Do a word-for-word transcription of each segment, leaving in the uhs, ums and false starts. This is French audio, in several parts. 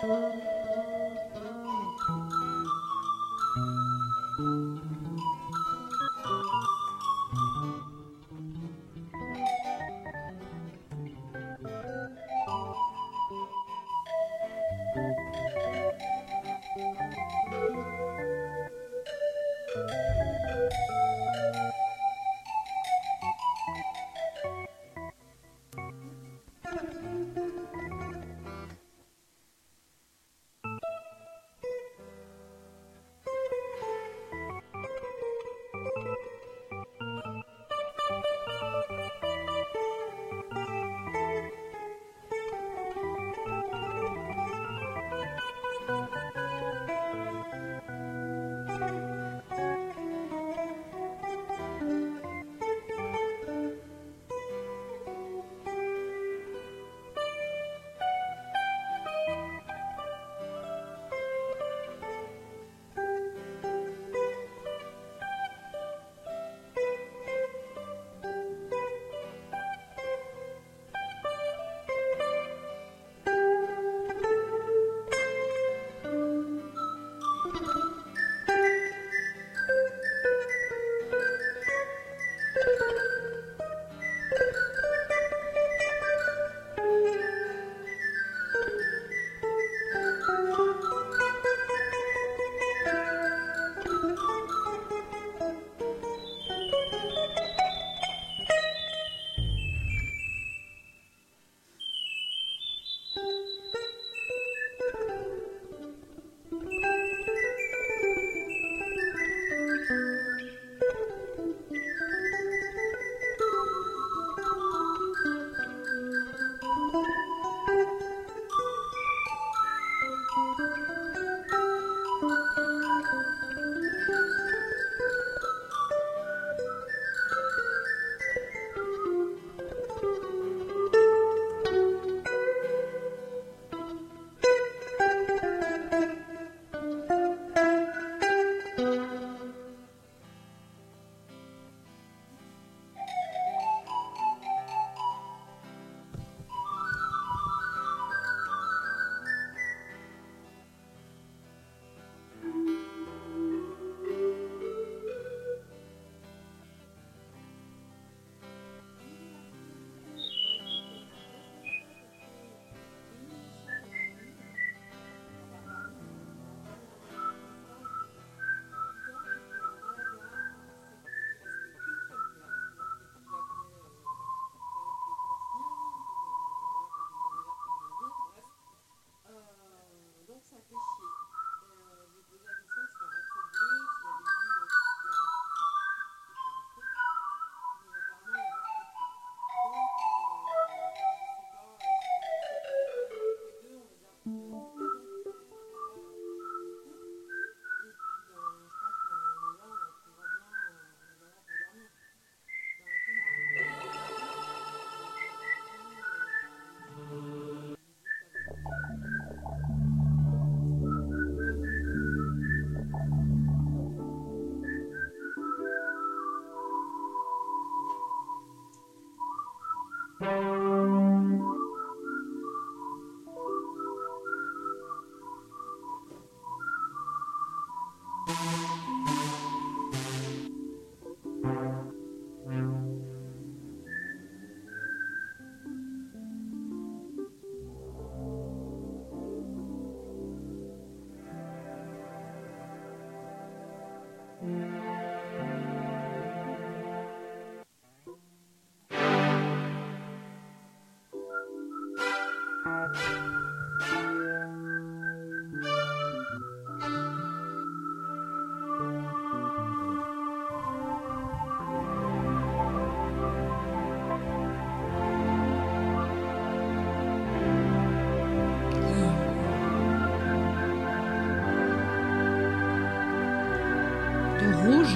rouge.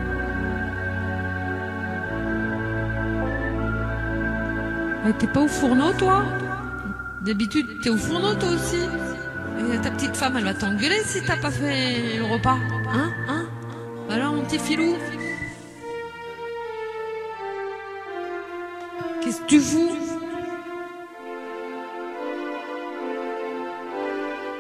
Mais t'es pas au fourneau, toi? D'habitude, t'es au fourneau, toi aussi? Et ta petite femme, elle va t'engueuler si t'as pas fait le repas. Hein? Hein? Alors, mon petit filou? Qu'est-ce que tu fous?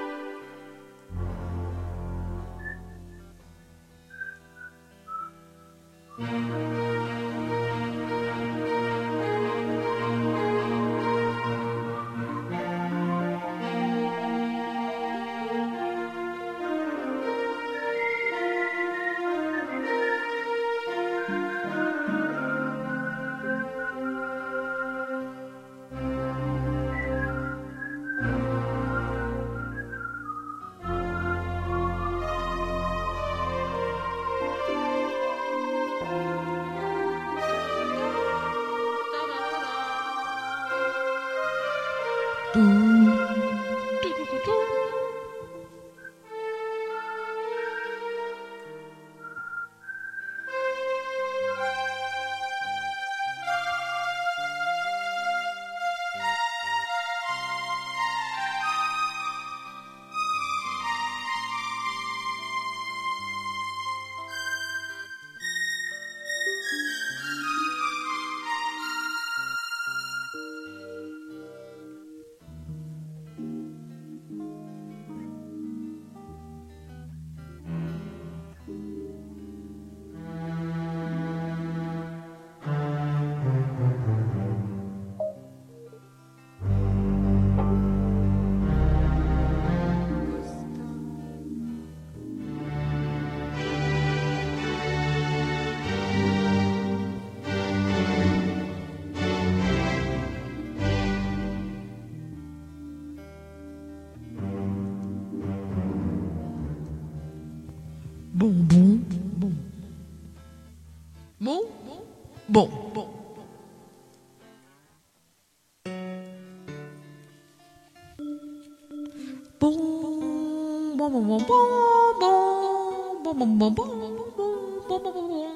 Bon, bon, bon, bon, bon, bon, bon, bon, bon, bon, bon, bon, bon, bon.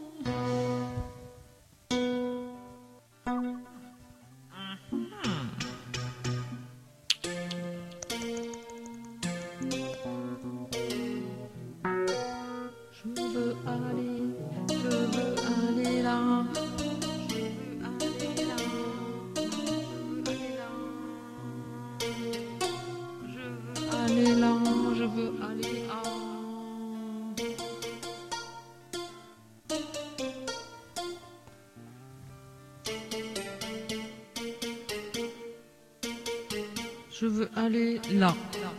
Je veux aller, je veux aller là. Aller là, je veux aller là. Je veux aller là.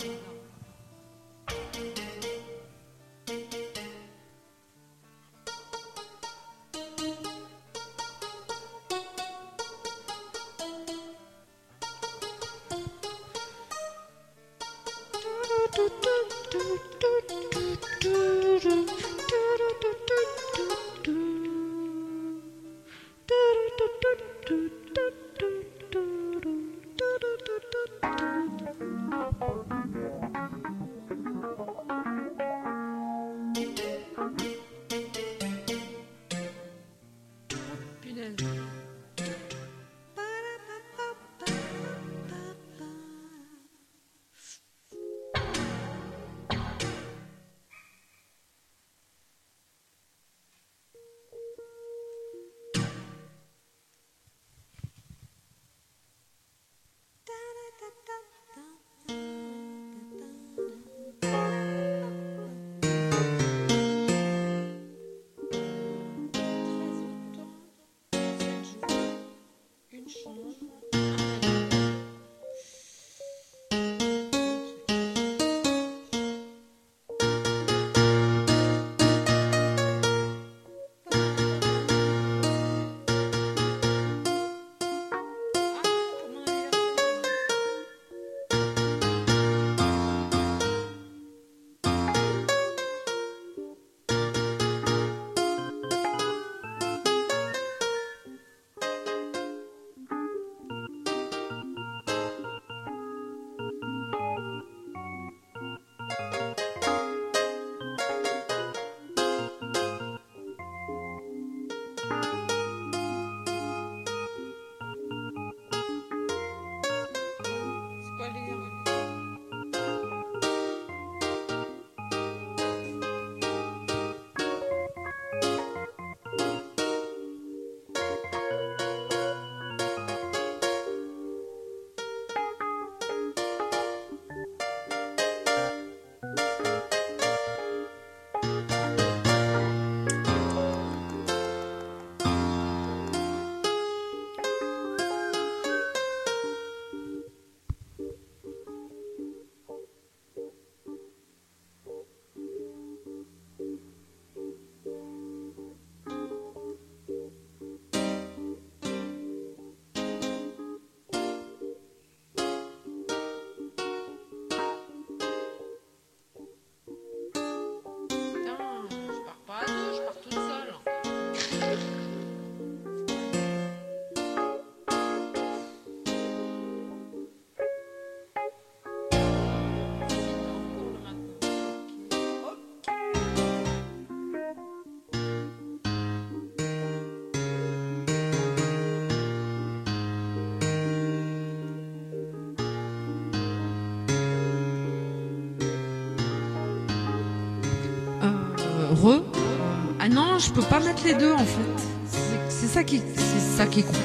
Re. Ah non, je peux pas mettre les deux en fait. C'est- C'est ça qui, c'est ça qui est con.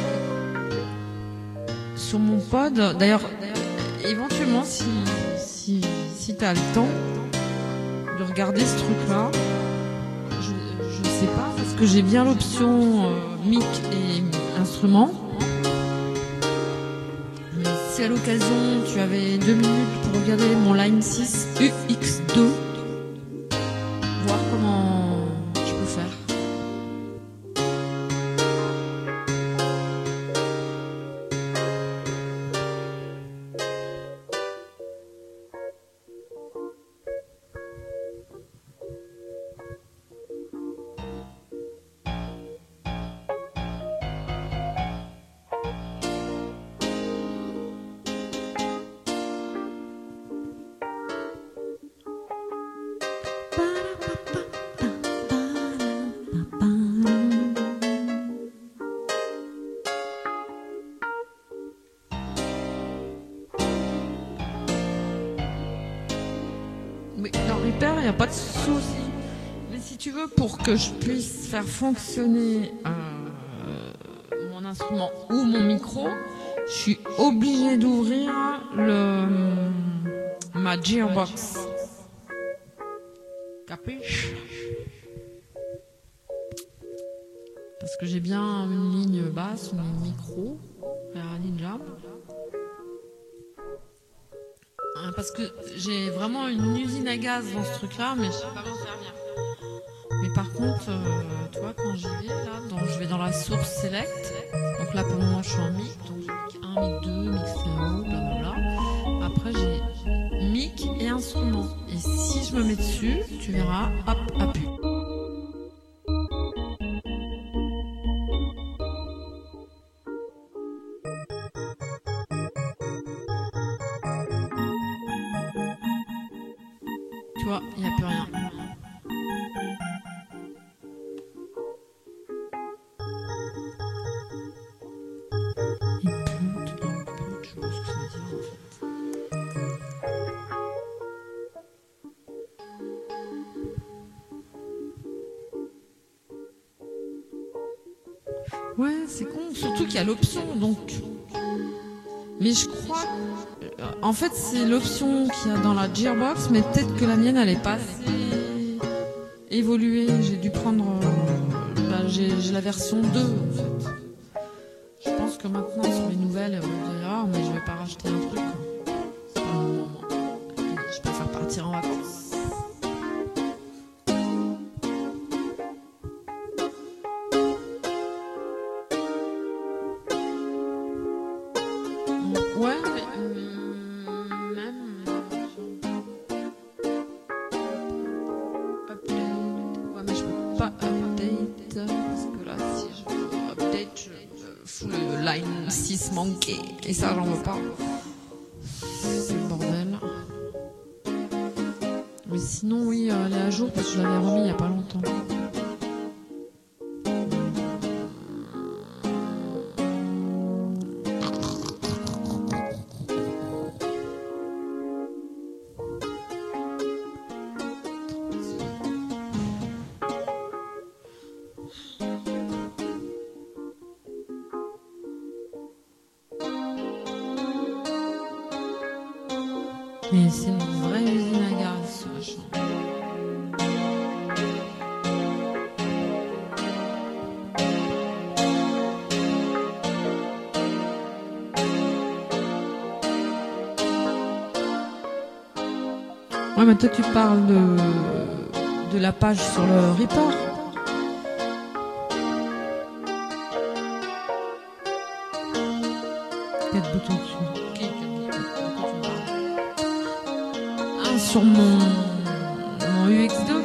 Sur mon pod, d'ailleurs, éventuellement, si, si, si t'as le temps de regarder ce truc-là, je, je sais pas, parce que j'ai bien l'option euh, mic et instrument. Mais si à l'occasion tu avais deux minutes pour regarder mon Line six U X deux, voir comment je peux faire. Mais dans Reaper, il n'y a pas de souci. Mais si tu veux, pour que je puisse faire fonctionner euh, mon instrument ou mon micro, je suis obligée d'ouvrir le ma Gearbox. Capiche? Parce que j'ai bien une ligne basse, une ligne micro, et un ligne jam. Parce que j'ai vraiment une usine à gaz dans ce truc-là, mais je sais pas m'en servir. Mais par contre, euh, tu vois, quand j'y vais, là, donc je vais dans la source select. Donc là, pour le moment, je suis en mic. Donc j'ai mic un, mic deux, mic stéréo, blablabla. Après, j'ai mic et instrument. Et si je me mets dessus, tu verras, hop, appuie. Tu vois, il n'y a plus rien. Ouais, c'est con. Surtout qu'il y a l'option, donc. Mais je crois. En fait, c'est l'option qu'il y a dans la Gearbox, mais peut-être que la mienne, elle est pas assez évoluée. J'ai dû prendre. Euh, bah, j'ai, j'ai la version deux, en fait. Je pense que maintenant, sur les nouvelles, elle va me dire, ah, mais je vais pas racheter un truc. Quoi. C'est pas le moment, moi. Je préfère partir en vacances. Ouais, mais euh, même update. Ouais, mais je peux pas update parce que là, si je veux update, je me fous le line six manqué et ça, j'en veux pas. C'est le bordel. Mais sinon, oui, elle est à jour parce que je l'avais remis il y a pas longtemps. Mais c'est une vraie usine à gaz, ce machin. Ouais, mais toi, tu parles de, de la page sur le Reaper. Quatre boutons dessus. Ok, quatre boutons. De quoi tu me parles? Un sur mon, mon U X deux.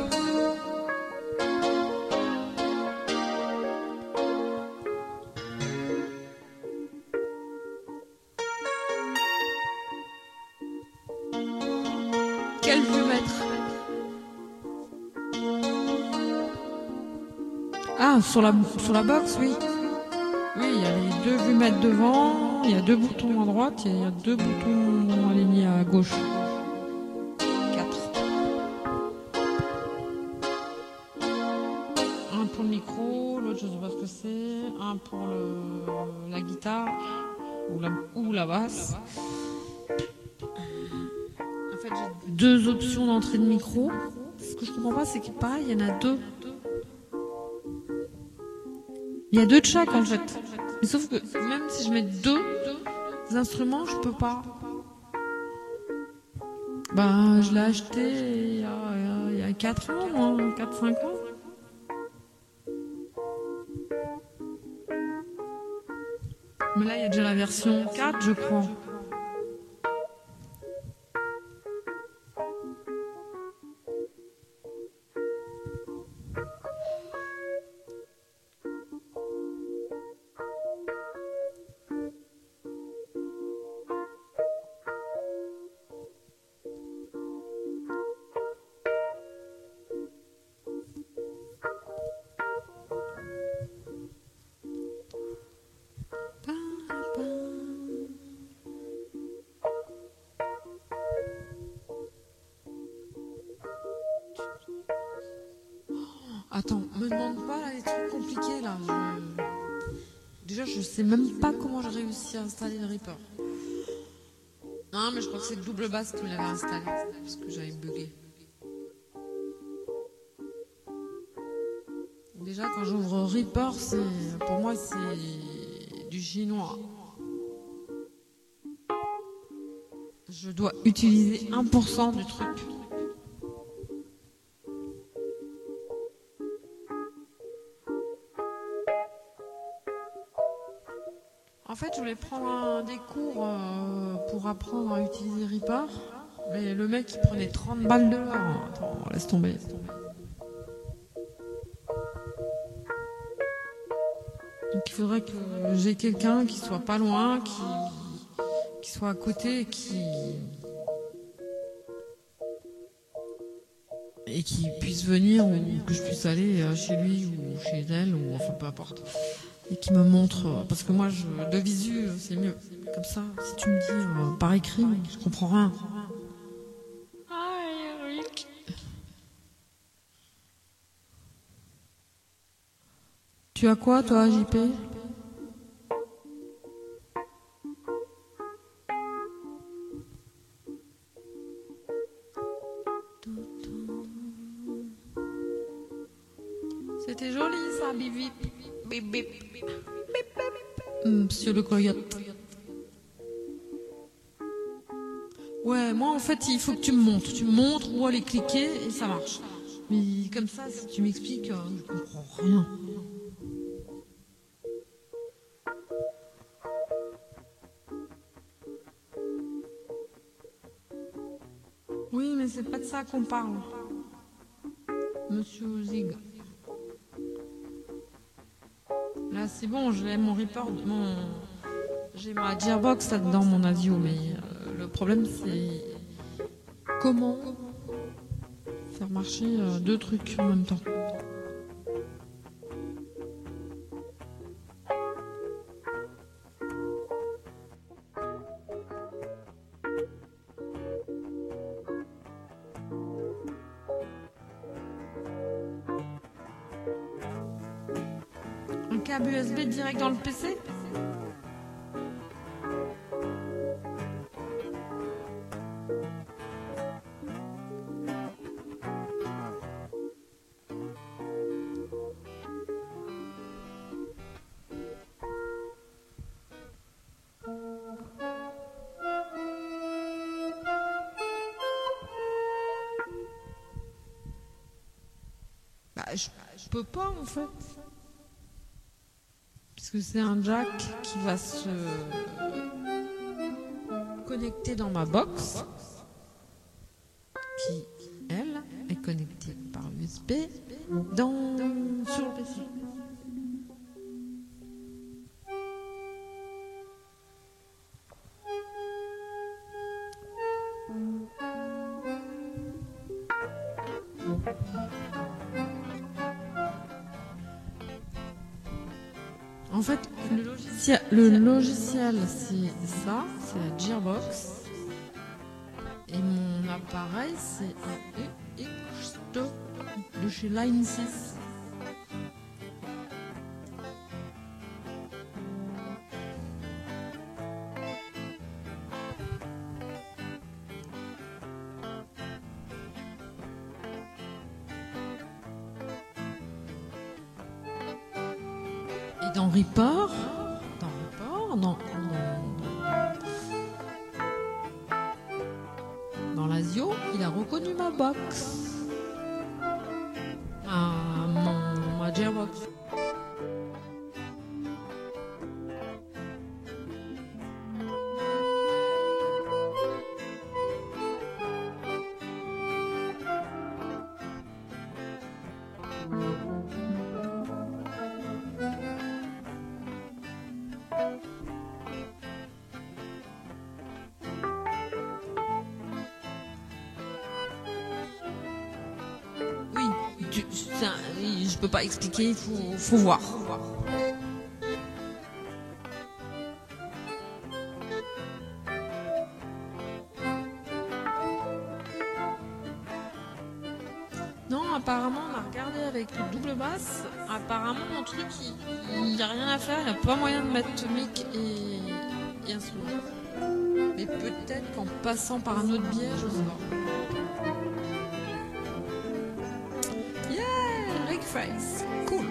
Quelle vue mettre? Ah, sur la, sur la box, oui. Oui, il y a les deux vues mettre devant, il y a deux boutons à droite, il y a deux boutons alignés à gauche. Quatre. Un pour le micro, l'autre je sais pas ce que c'est, un pour le, la guitare ou la, ou la basse. En fait, j'ai deux options d'entrée de micro. Ce que je comprends pas, c'est que pareil, il y en a deux. Il y a deux de chaque en fait. Mais sauf que même si je mets deux instruments, je peux pas. Bah, je l'ai acheté il y a, il y a quatre ans, moi, quatre cinq ans. Mais là, il y a déjà la version quatre, je crois. Attends, me demande pas là, les trucs compliqués là. Je... Déjà, je sais même pas comment j'ai réussi à installer le Reaper. Non, mais je crois que c'est le double basse qui me l'avait installé, parce que j'avais bugué. Déjà, quand j'ouvre Reaper, c'est, pour moi, c'est du chinois. Je dois utiliser un pour cent du truc. En fait, je voulais prendre un, des cours euh, pour apprendre à utiliser Reaper, mais le mec, il prenait trente balles de l'heure. Attends, laisse tomber, laisse tomber. Donc il faudrait que j'ai quelqu'un qui soit pas loin, qui, qui soit à côté et qui... et qui puisse venir, ou que je puisse aller chez lui ou chez elle, ou enfin peu importe. Et qui me montre, parce que moi, je, de visu, c'est mieux. Comme ça, si tu me dis euh, par écrit, je comprends rien. Tu as quoi, toi, J P? C'était joli, ça, bip bip. Bip bip. Monsieur le coyote. Ouais, moi, en fait, il faut que tu me montres. Tu me montres où aller cliquer et ça marche. Mais comme ça, si tu m'expliques, euh, je comprends rien. Oui, mais c'est pas de ça qu'on parle. Monsieur Zig. Là, c'est bon, j'ai mon report, mon... j'ai ma Gearbox là-dedans, mon Asio, mais euh, le problème, c'est comment faire marcher euh, deux trucs en même temps. Un câble U S B direct dans le P C? Bah, je, je peux pas en fait. Parce que c'est un jack qui va se connecter dans ma box, qui, elle, est connectée par U S B dans, sur le P C. En fait, le logiciel, le logiciel c'est ça, c'est la Gearbox. Et mon appareil, c'est un U X deux de chez Line six. Et dans Reaper, dans Reaper, dans, dans, dans l'Asio, il a reconnu ma box. Ah, mon, ma Gearbox. Tu, ça, je peux pas expliquer, il faut, faut voir. Non, apparemment, on a regardé avec le double basse. Apparemment, mon truc, il n'y a rien à faire. Il n'y a pas moyen de mettre mic et, et instrument. Mais peut-être qu'en passant par un autre biais, je sais pas. Yeah, Rick Face. Cool.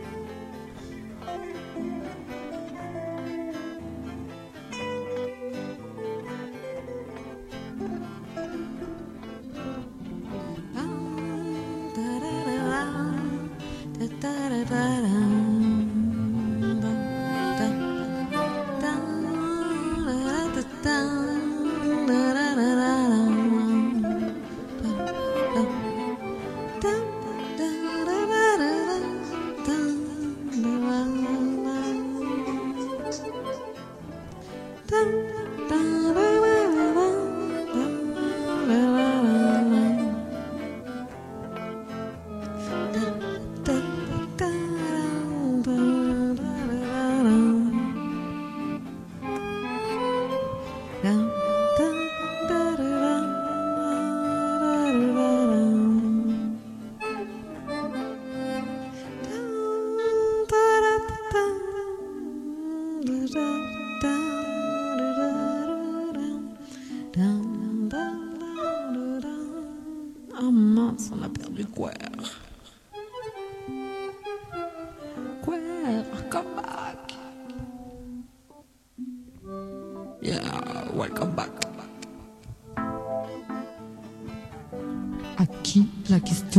Ah mince, on a perdu Queer. Queer, come back. Yeah, welcome back. À qui la question?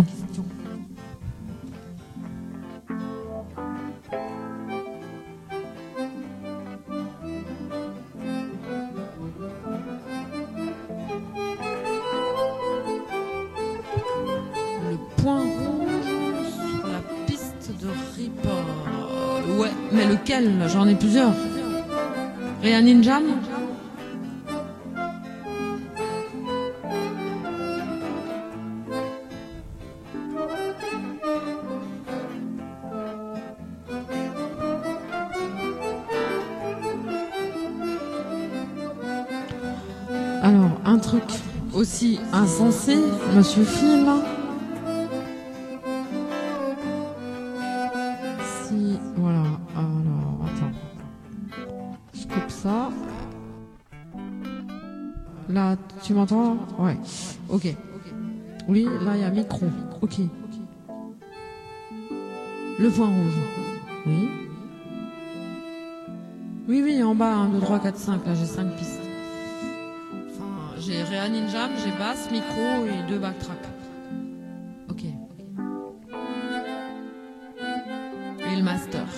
Point rouge sur la piste de Reaper. Ouais, mais lequel? J'en ai plusieurs. Rhiannon Jam? Alors, un truc aussi insensé, monsieur Phil. Si, voilà, alors, attends. Je coupe ça. Là, tu m'entends? Ouais, ok. Oui, là, il y a micro. Ok. Le point rouge. Oui. Oui, oui, en bas, un, deux, trois, quatre, cinq. Là, j'ai cinq pistes. Enfin, j'ai Rhiannon Jam, j'ai basse, micro et deux backtracks. Ok. Et le master.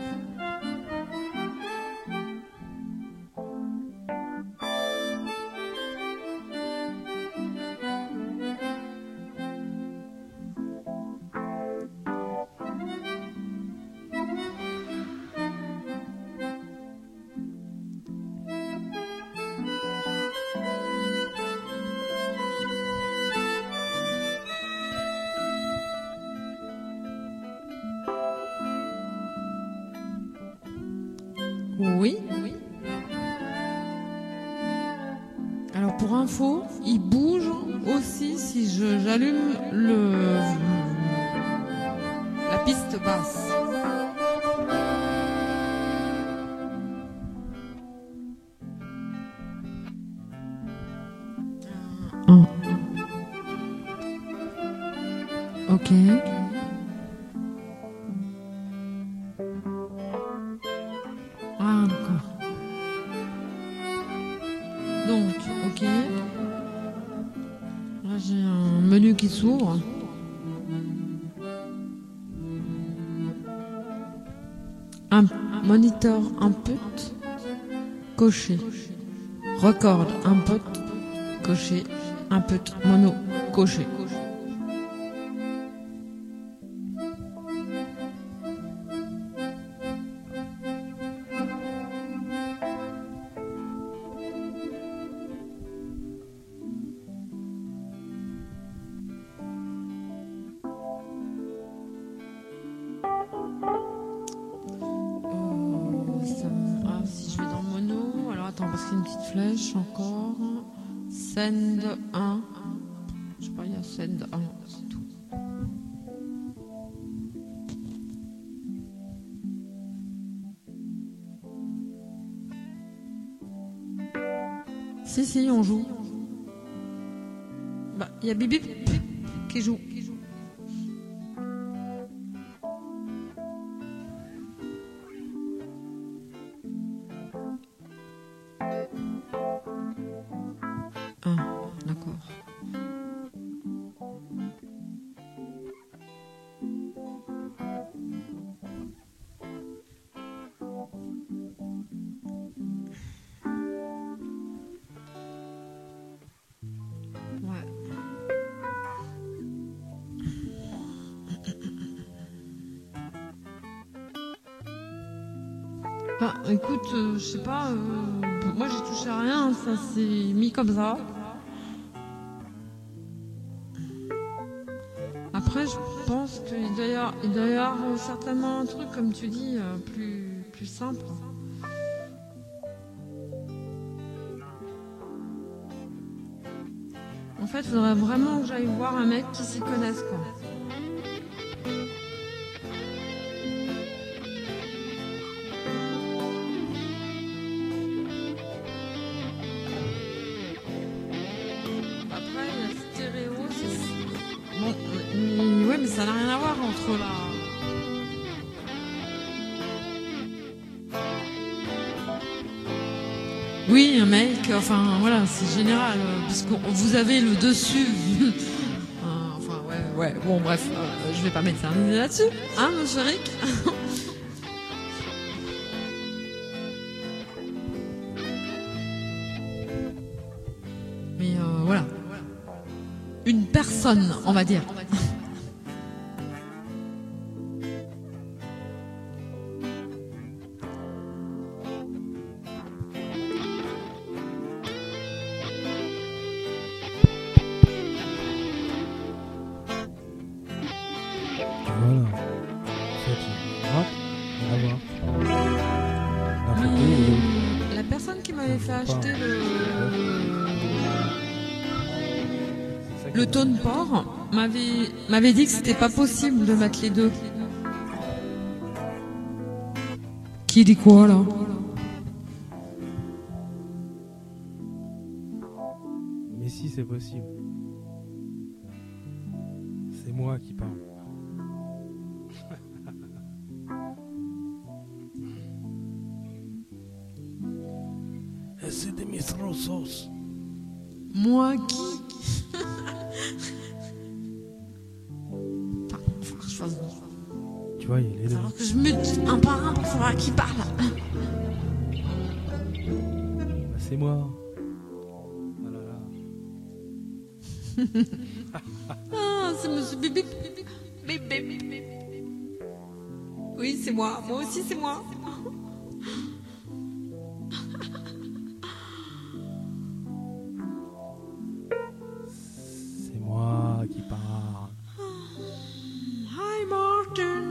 Oui. Alors pour info, il bouge aussi si je j'allume le la piste basse. Un. Ok. Ah, d'accord. Donc, ok. Là, j'ai un menu qui s'ouvre. Un monitor input coché. Record input coché. Input mono coché. Attends, parce qu'il y a une petite flèche encore. Send un. Je sais pas, il y a send un, c'est tout. Si, si, on joue. Bah, il y a Bibi qui joue. Ah, d'accord. Ouais. Bah, écoute, euh, je sais pas, euh, moi j'ai touché à rien, ça s'est mis comme ça. Après, je pense qu'il doit y avoir, il doit y avoir euh, certainement un truc, comme tu dis, euh, plus, plus simple. En fait, il faudrait vraiment que j'aille voir un mec qui s'y connaisse, quoi. Après, il y a stéréo, c'est... Bon, mais, ouais, mais ça n'a rien à voir entre la... Oui, un mec, enfin, voilà, c'est général, euh, puisque vous avez le dessus. Euh, enfin, ouais, ouais, bon, bref, euh, je vais pas m'éterniser là-dessus, hein, monsieur Rick. Mais euh, voilà. Une personne, on va dire. Voilà. En fait, il y a une droite, il y a la voir. D'un côté et de l'autre. La personne qui m'avait fait acheter le, C'est ça qui le est tone port m'avait m'avait dit que c'était pas possible de mettre les deux. Qui dit quoi là? Mais si c'est possible. C'est moi qui parle. C'est des mistrosos. Moi qui? Putain, faut que je fasse bon. Tu vois, il y a les deux. Alors que je mute un par un pour savoir à qui parle. Bah, c'est moi. Oh là là. Ah, c'est monsieur Bibi. Bibi. Bibi. Oui, c'est moi. Moi aussi, c'est moi. C'est moi qui parle. Hi, Martin.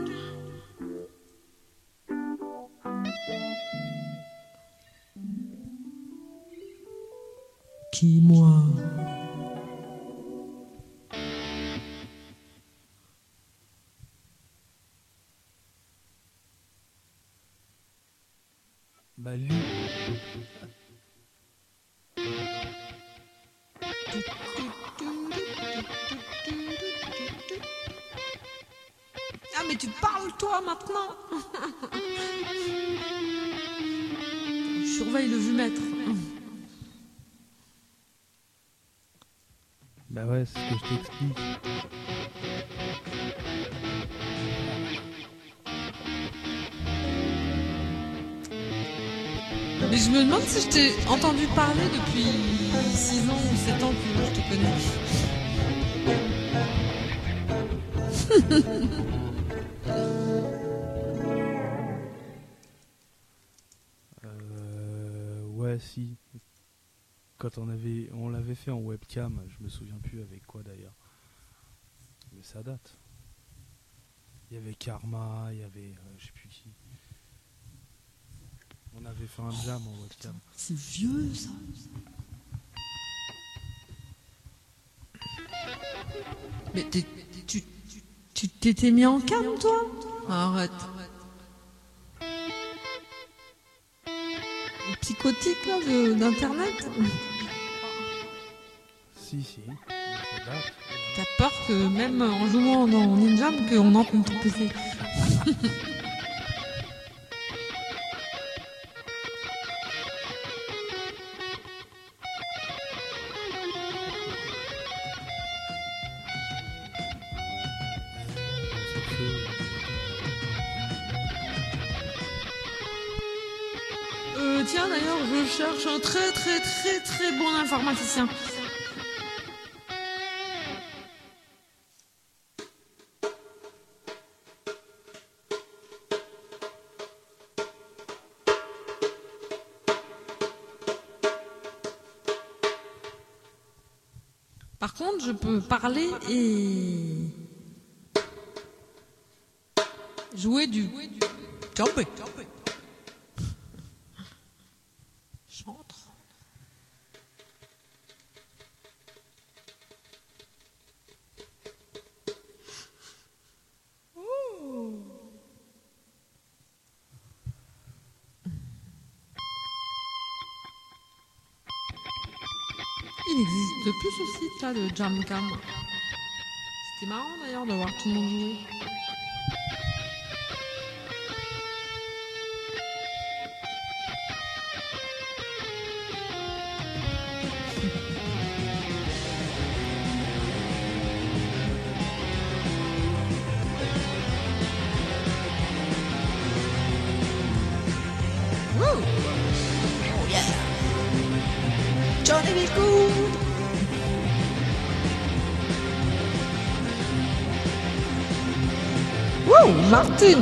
Qui, moi? Bah lui. Ah, mais tu parles, toi, maintenant. Je surveille le vue-mètre. Bah ouais, c'est ce que je t'explique. Mais je me demande si je t'ai entendu parler depuis six ans ou sept ans que je te connais. Euh, ouais, si. Quand on avait, on l'avait fait en webcam, je me souviens plus avec quoi d'ailleurs. Mais ça date. Il y avait Karma, il y avait, euh, je sais plus qui. On avait fait un jam en webcam. C'est vieux, ça. Mais t'es- tu tu t'étais mis en cam, toi? Arrête. Le psychotique, là, de- d'internet. Si, si. Ça date. T'as peur que même en jouant dans Ninja, qu'on entende ton P C. Euh, tiens, d'ailleurs, je cherche un très très très très bon informaticien. Par contre, je peux parler et jouer du jumping. Chantre. Oh. Il existe plus ce site là de Jamcam. C'était marrant d'ailleurs de voir tout le monde jouer. Woo! Oh yeah! Johnny B. Good! Woo! Martin!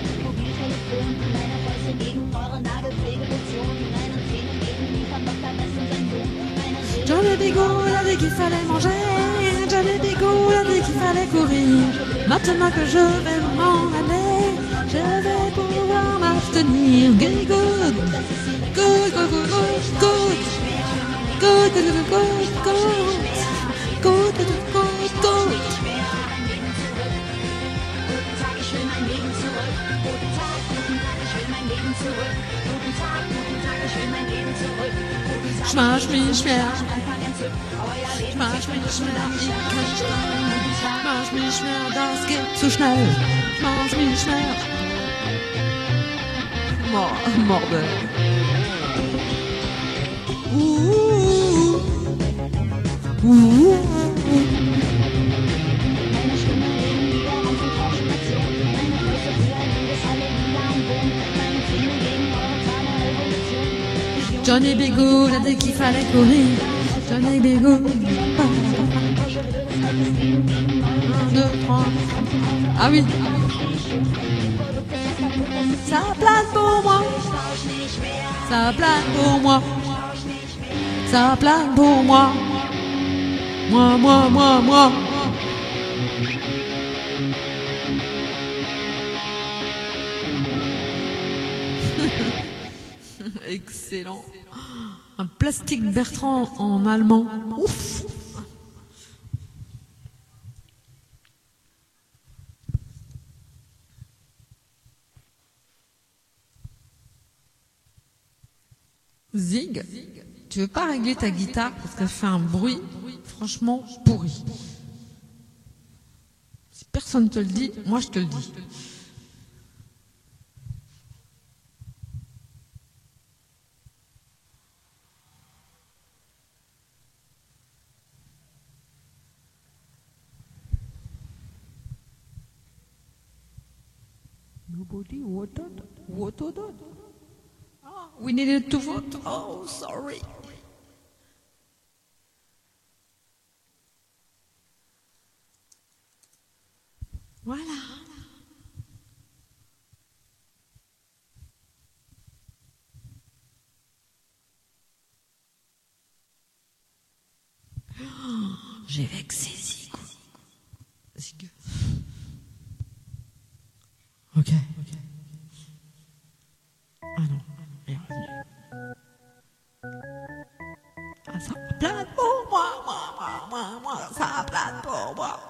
Johnny B. Good a dit qu'il fallait manger, Johnny B. Good a dit qu'il fallait courir. Maintenant que je vais m'en aller, je vais pouvoir m'abstenir. Good, good, good, good, good, good. Good, good, good, good, good. Good, good, good, good. Schmarsch mich schwer. Schmarsch mich schwer, ich kann nicht. Schmarsch mich schwer, das geht zu schnell. Schmarsch mich schwer. Mor- Morde. Uh, uh, uh, uh. Johnny B. Good a dit qu'il fallait courir. Johnny B. Good. Un, deux, trois. Ah oui. Ça plane pour moi. Ça plane pour moi. Ça plane pour moi. Moi, moi, moi, moi. Excellent. Un plastique Bertrand en allemand. Ouf. Zig, tu veux pas régler ta guitare parce qu'elle fait un bruit franchement pourri. Si personne te le dit, moi je te le dis. Nobody voted? Voted? Oh, we needed to vote. Oh, sorry. Voilà. Oh, j'ai vexé Zig. Zig. Ok. Ah non, il est revenu. Ah, ça plane pour moi, moi, moi, moi, moi, ça plane pour moi.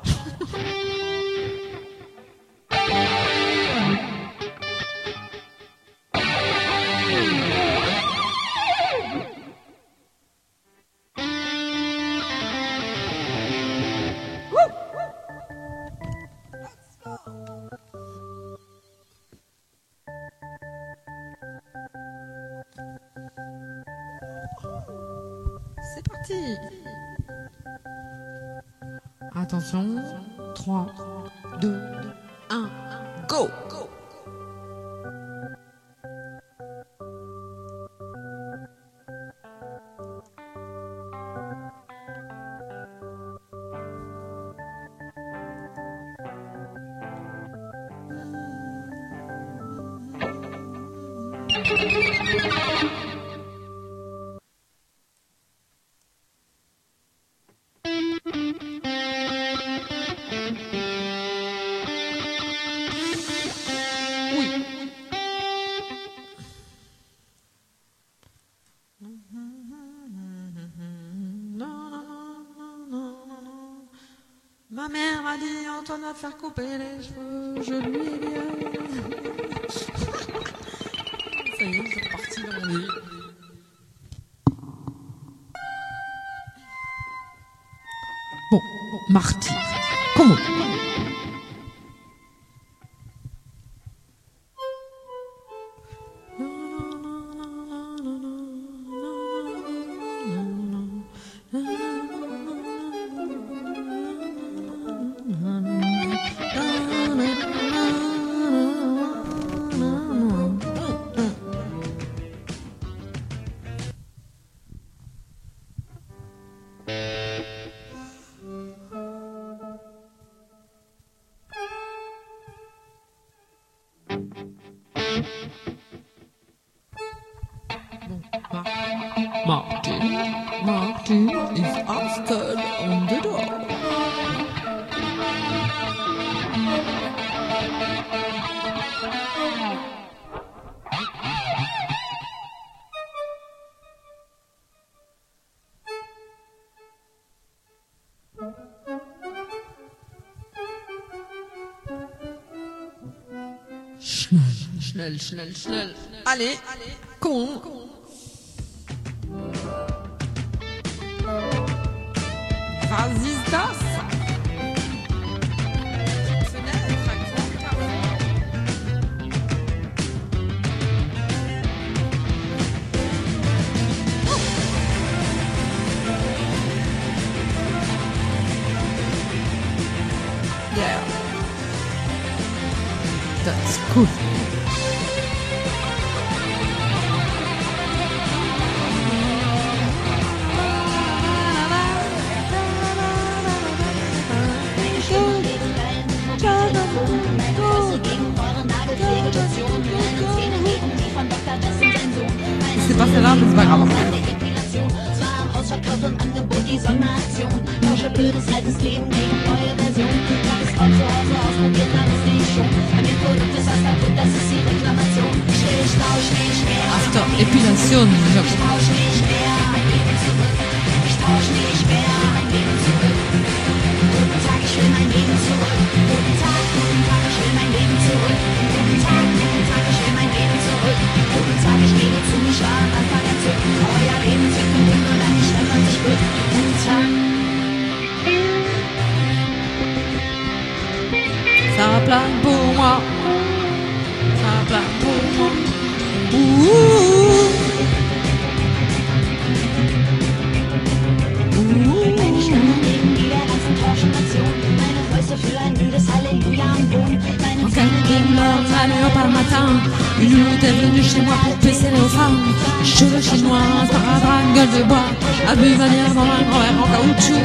Attention, trois, deux, un, go! Ma mère m'a dit, Antoine va te faire couper les cheveux, je lui ai dit. Ça y est, je suis reparti dans mon lit. Bon, Marty, comment? Martin, Martin is outside on the door. Schnell, schnell, schnell, schnell. Allez, con. Vas-y, das. Fenêtre à grand carreau. Yeah. That's cool. C'est pas celle-là, mais c'est pas grave. After épilation, ça plane pour moi, ça plane pour moi. Ouh. Allez hop un matin, une loutre est venue chez moi pour pisser les femmes. Cheveux chinois, sparadrap, gueule de bois, a bu ma bière dans un grand verre en caoutchouc.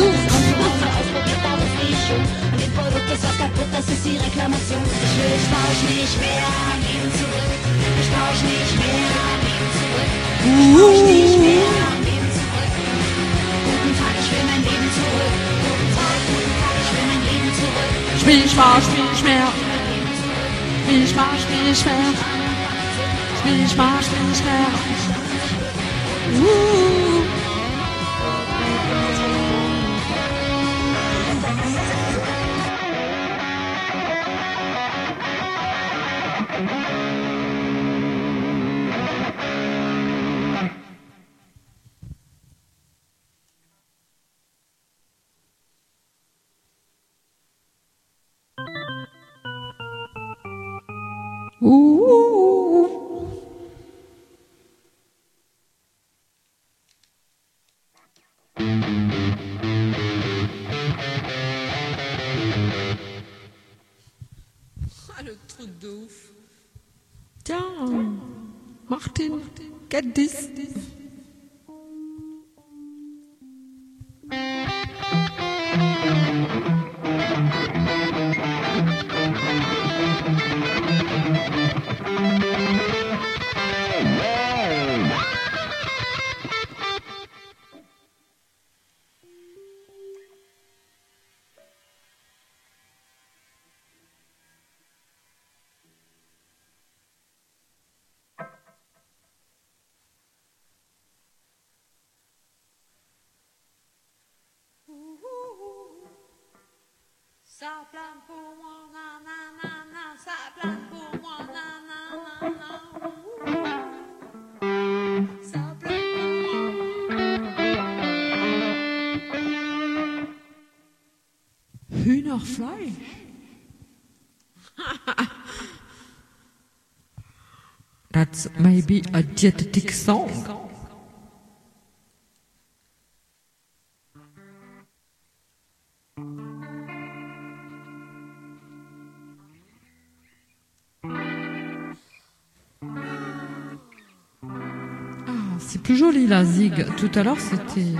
Schmisch, schmarsch, schmisch, schmer. Schmisch, schmarsch, schmisch, schmer. Schmisch, schmarsch, schmisch, schmer. Ouh. Martin, get this. Ça plane pour moi, na na na na, ça plane pour moi, na na na na, ouh, ça plane pour moi. Hühnerfleisch. That's maybe a dietetic song. C'est plus joli la zig. Tout à l'heure c'était...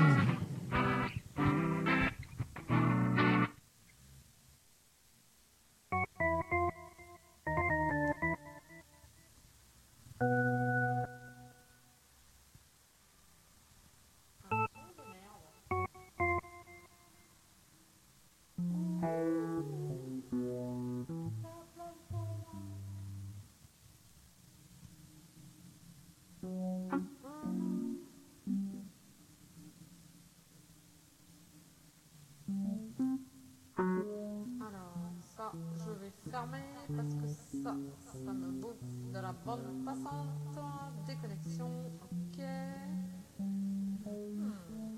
Parce que ça, ça me bouffe de la bonne passante. Déconnexion, ok. Hmm.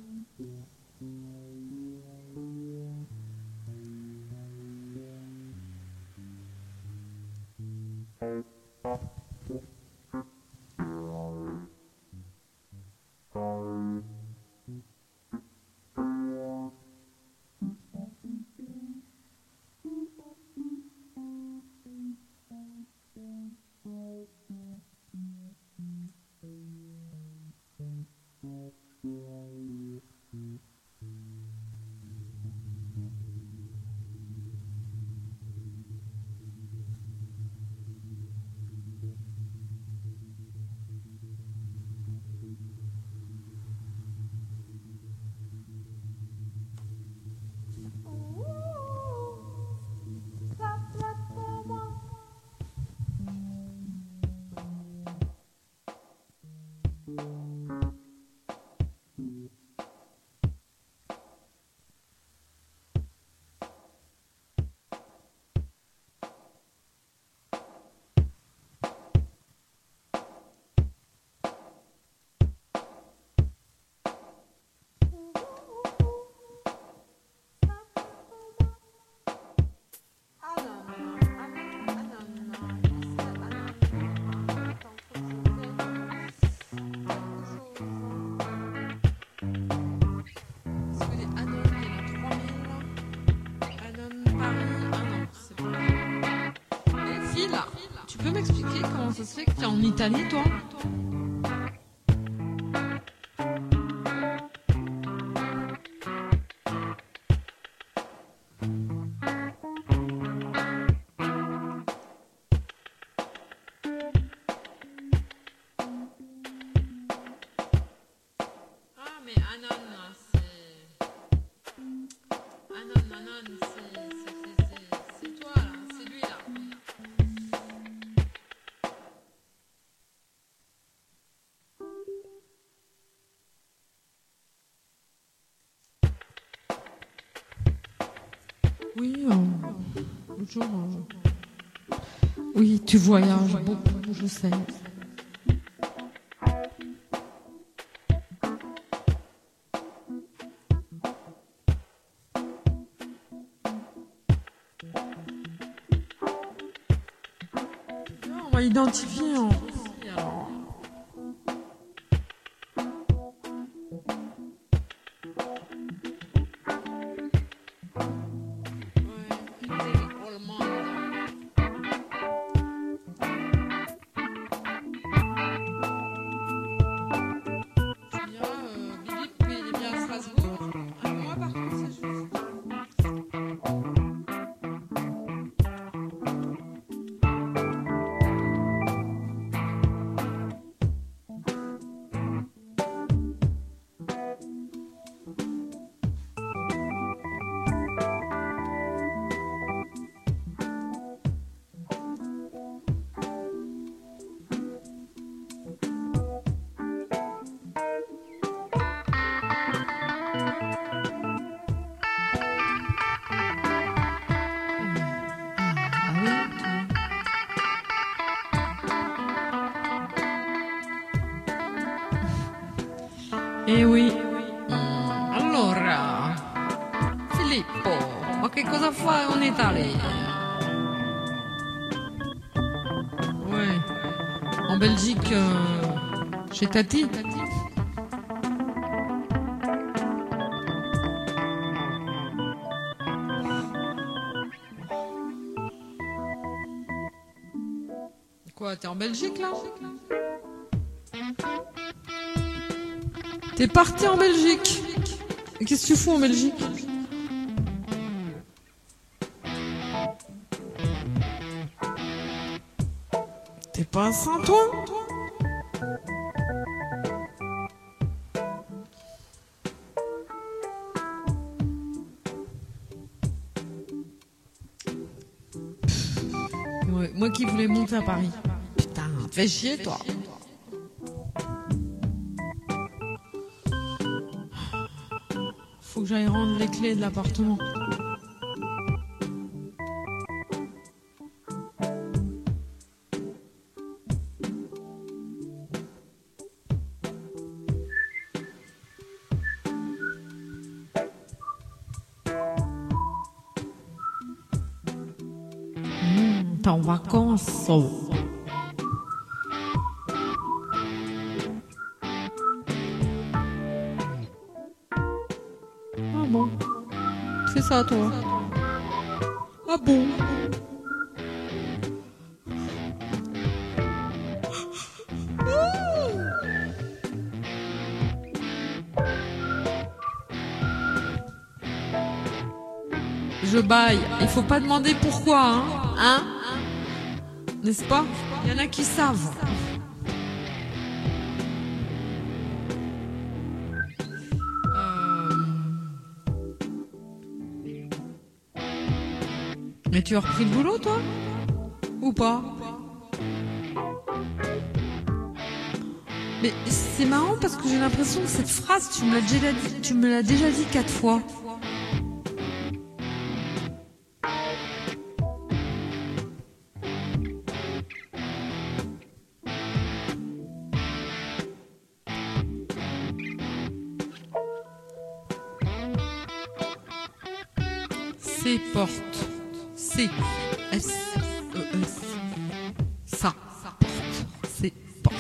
Tu peux m'expliquer comment ça se fait que tu es en Italie, toi ? Ah, mais Anon, c'est... Anon, Anon, c'est... c'est- c'est- c'est toi, là. C'est lui, là. Oui, euh, bonjour. euh, Oui, tu voyages beaucoup, je sais. On va identifier en... alors. Eh oui. Allora, Filippo, ma che cosa fai in Italia? Ouais. En Belgique, euh, chez Tati. Quoi, t'es en Belgique là? T'es parti en Belgique. Et qu'est-ce que tu fous en Belgique? T'es pas un saint, toi? Ouais, moi qui voulais monter à Paris. Putain, fais chier, toi. Faut que j'aille rendre les clés de l'appartement. Mmh, t'es en vacances. Ah bon? Tu fais ça, toi? Ah bon? Je baille. Il faut pas demander pourquoi, hein? Hein? N'est-ce pas? Il y en a qui savent. Euh... Mais tu as repris le boulot, toi? Ou pas? Mais c'est marrant parce que j'ai l'impression que cette phrase, tu me l'as déjà dit, tu me l'as déjà dit quatre fois. C'est porte. C. S. E. S. Ça. Porte. C'est porte.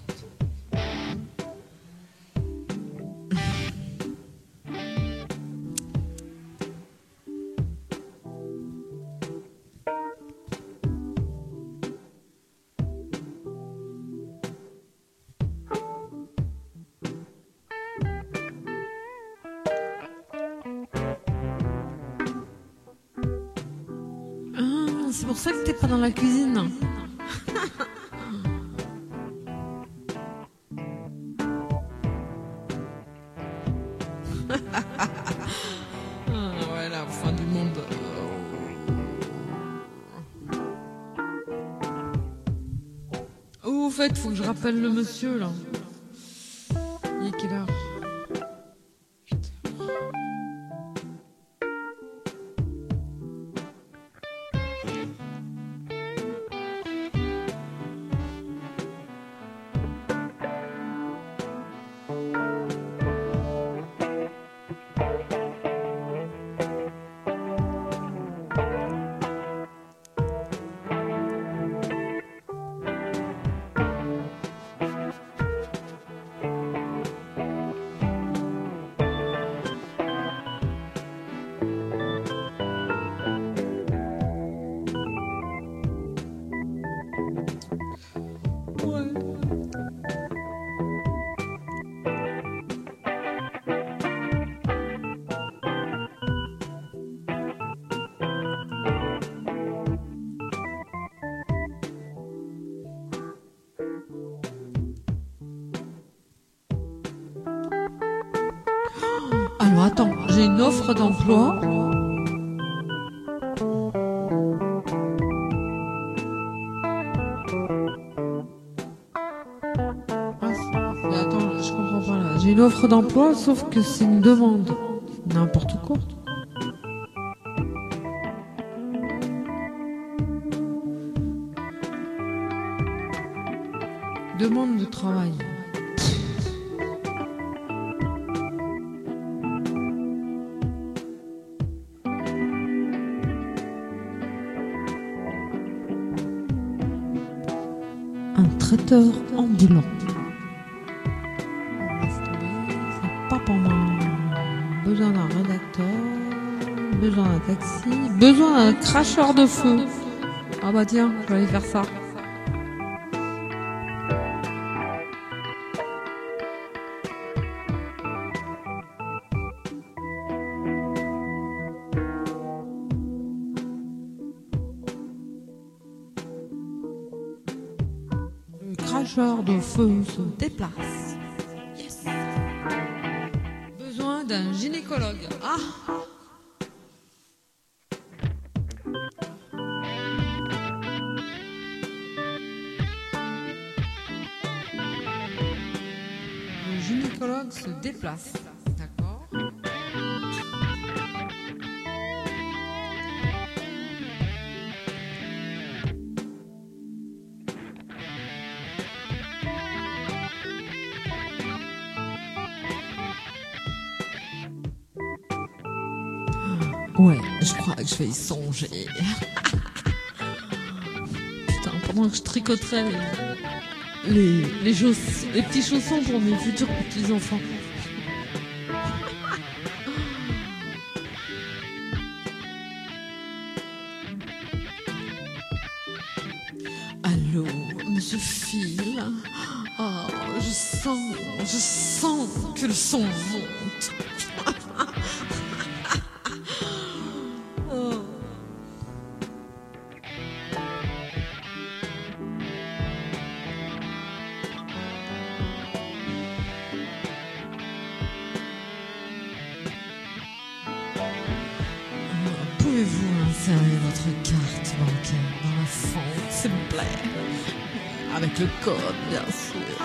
C'est pour ça que t'es pas dans la cuisine. Ah, ouais, la fin du monde. Oh, au fait, faut que je rappelle le monsieur, là. Il est quelle heure? Alors attends, j'ai une offre d'emploi. Ah, mais attends, je comprends pas là. J'ai une offre d'emploi, sauf que c'est une demande. N'importe quoi. Demande de travail. traiteur ambulant. Laisse tomber, c'est pas pour moi. Besoin d'un rédacteur, besoin d'un taxi, besoin d'un cracheur de feu. Ah bah tiens, je vais aller faire ça. Le cracheur de feu se déplace. Yes. Besoin d'un gynécologue. Ah. Le gynécologue se déplace. D'accord. Ouais, je crois que je vais y songer. Putain, pendant que je tricoterais les, les, les, chauss- les petits chaussons pour mes futurs petits-enfants. Allô, monsieur Phil. Oh, je sens, je sens que le son monte. Oh. Pouvez-vous insérer votre carte bancaire dans la fente, s'il vous plaît? Avec le code, bien sûr.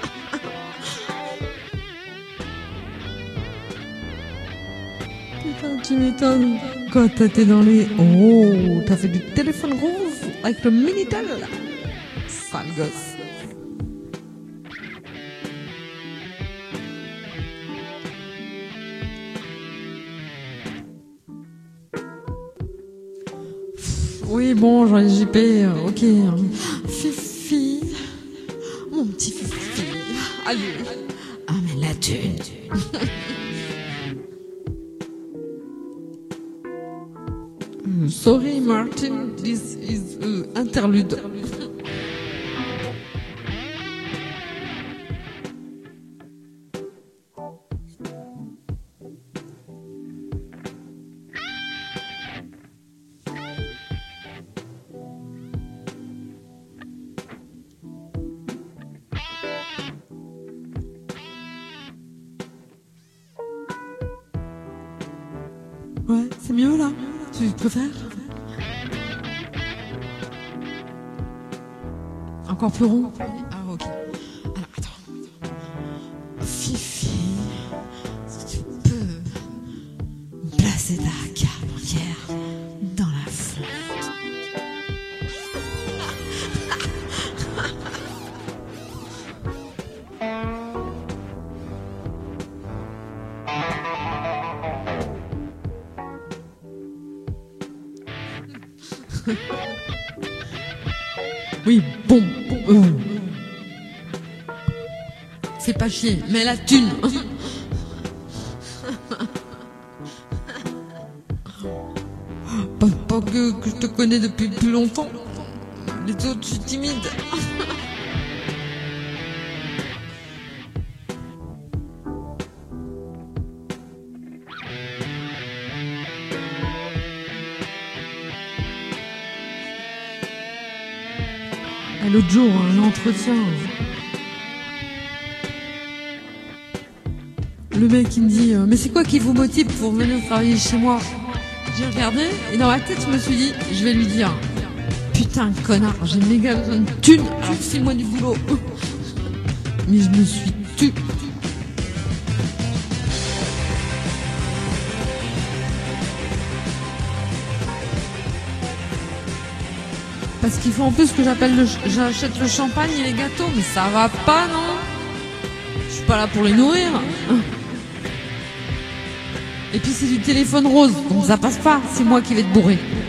Putain, tu m'étonnes. Quand t'étais dans les... Oh, t'as fait du téléphone rose avec le Minitel. Sale gosse. Oui, bon, j'en ai J P, euh, ok. hein. Fifi, mon petit Fifi. Allez. Ah, mais la thune. Euh, Sorry, Martin, this is euh, interlude. Ouais, c'est mieux là. Tu préfères? Encore plus rond? Ah, ok. Alors, attends. Fifi, si tu peux placer ta carte bancaire dans la fonte. Oui, bon, bon. euh. Fais pas chier, mais la thune. Pas, pas que, que je te connais depuis plus longtemps. Les autres, je suis timide. Et l'autre jour, un entretien. Le mec, il me dit euh, mais c'est quoi qui vous motive pour venir travailler chez moi? J'ai regardé et dans ma tête, je me suis dit je vais lui dire putain, connard, j'ai méga besoin de thunes, alors file-moi du boulot. Mais je me suis tue. Parce qu'il faut en plus que j'appelle le ch- j'achète le champagne et les gâteaux, mais ça va pas, non? Je suis pas là pour les nourrir. Et puis c'est du téléphone rose, donc ça passe pas, c'est moi qui vais te bourrer.